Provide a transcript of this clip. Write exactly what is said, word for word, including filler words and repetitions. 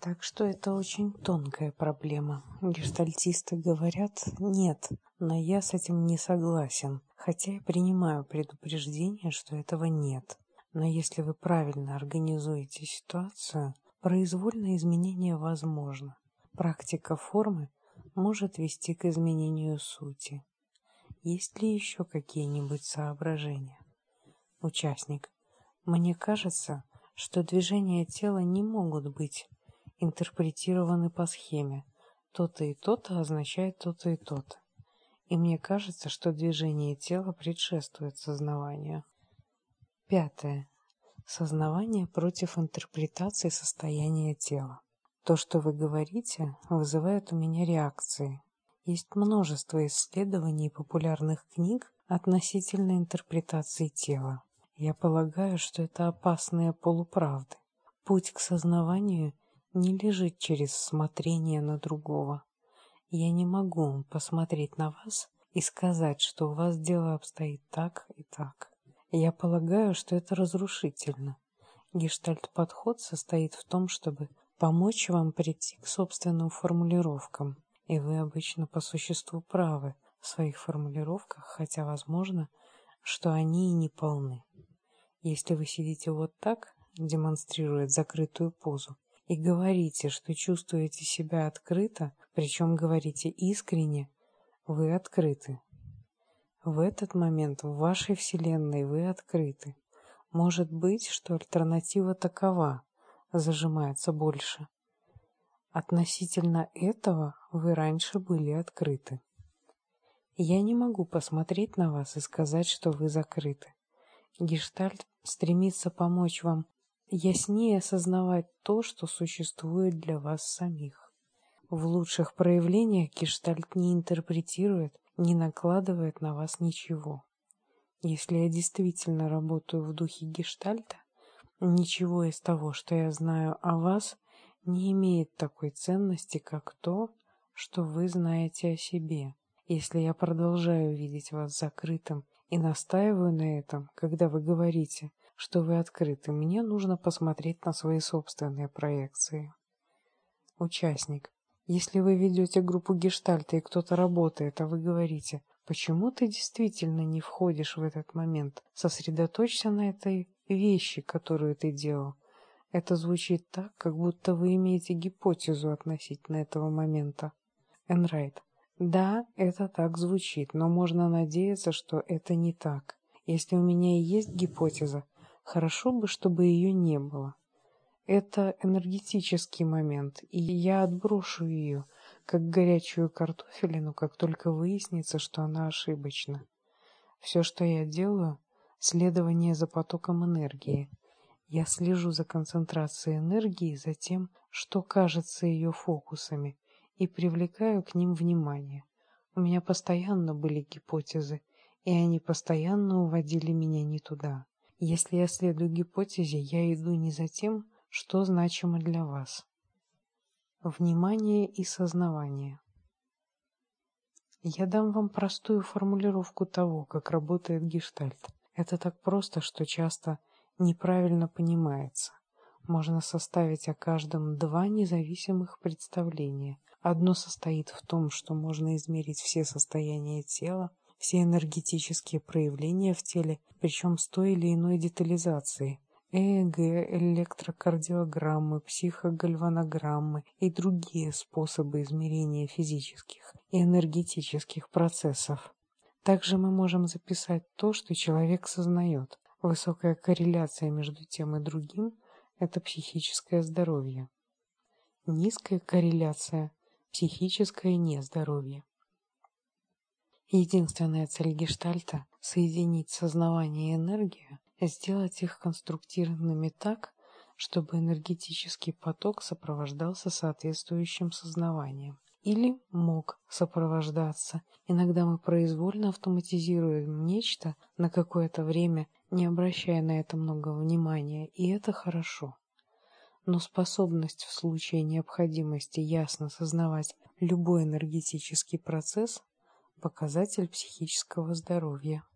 Так что это очень тонкая проблема. Гештальтисты говорят «нет», но я с этим не согласен, хотя и принимаю предупреждение, что этого нет. Но если вы правильно организуете ситуацию, произвольное изменение возможно. Практика формы может вести к изменению сути. Есть ли еще какие-нибудь соображения? Участник. Мне кажется, что движения тела не могут быть интерпретированы по схеме. То-то и то-то означает то-то и то-то. И мне кажется, что движение тела предшествует сознаванию. Пятое. Сознавание против интерпретации состояния тела. То, что вы говорите, вызывает у меня реакции. Есть множество исследований и популярных книг относительно интерпретации тела. Я полагаю, что это опасные полуправды. Путь к сознаванию не лежит через смотрение на другого. Я не могу посмотреть на вас и сказать, что у вас дело обстоит так и так. Я полагаю, что это разрушительно. Гештальт-подход состоит в том, чтобы помочь вам прийти к собственным формулировкам, и вы обычно по существу правы в своих формулировках, хотя возможно, что они и не полны. Если вы сидите вот так, демонстрируя закрытую позу, и говорите, что чувствуете себя открыто, причем говорите искренне, вы открыты. В этот момент в вашей вселенной вы открыты. Может быть, что альтернатива такова, зажимается больше. Относительно этого вы раньше были открыты. Я не могу посмотреть на вас и сказать, что вы закрыты. Гештальт стремится помочь вам яснее осознавать то, что существует для вас самих. В лучших проявлениях гештальт не интерпретирует, не накладывает на вас ничего. Если я действительно работаю в духе гештальта, ничего из того, что я знаю о вас, не имеет такой ценности, как то, что вы знаете о себе. Если я продолжаю видеть вас закрытым и настаиваю на этом, когда вы говорите, что вы открыты, мне нужно посмотреть на свои собственные проекции. Участник. Если вы ведете группу гештальта и кто-то работает, а вы говорите, почему ты действительно не входишь в этот момент, сосредоточься на этой вещи, которую ты делал. Это звучит так, как будто вы имеете гипотезу относительно этого момента. Энрайт. Да, это так звучит, но можно надеяться, что это не так. Если у меня и есть гипотеза, хорошо бы, чтобы ее не было. Это энергетический момент, и я отброшу ее, как горячую картофелину, как только выяснится, что она ошибочна. Все, что я делаю, следование за потоком энергии. Я слежу за концентрацией энергии, за тем, что кажется ее фокусами, и привлекаю к ним внимание. У меня постоянно были гипотезы, и они постоянно уводили меня не туда. Если я следую гипотезе, я иду не за тем, что значимо для вас. Внимание и сознавание. Я дам вам простую формулировку того, как работает гештальт. Это так просто, что часто неправильно понимается. Можно составить о каждом два независимых представления. Одно состоит в том, что можно измерить все состояния тела, все энергетические проявления в теле, причем с той или иной детализацией. ЭЭГ, электрокардиограммы, психогальванограммы и другие способы измерения физических и энергетических процессов. Также мы можем записать то, что человек сознает. Высокая корреляция между тем и другим – это психическое здоровье. Низкая корреляция – психическое нездоровье. Единственная цель гештальта – соединить сознавание и энергию, сделать их конструктивными так, чтобы энергетический поток сопровождался соответствующим сознаванием. Или мог сопровождаться. Иногда мы произвольно автоматизируем нечто на какое-то время, не обращая на это много внимания, и это хорошо. Но способность в случае необходимости ясно сознавать любой энергетический процесс – показатель психического здоровья.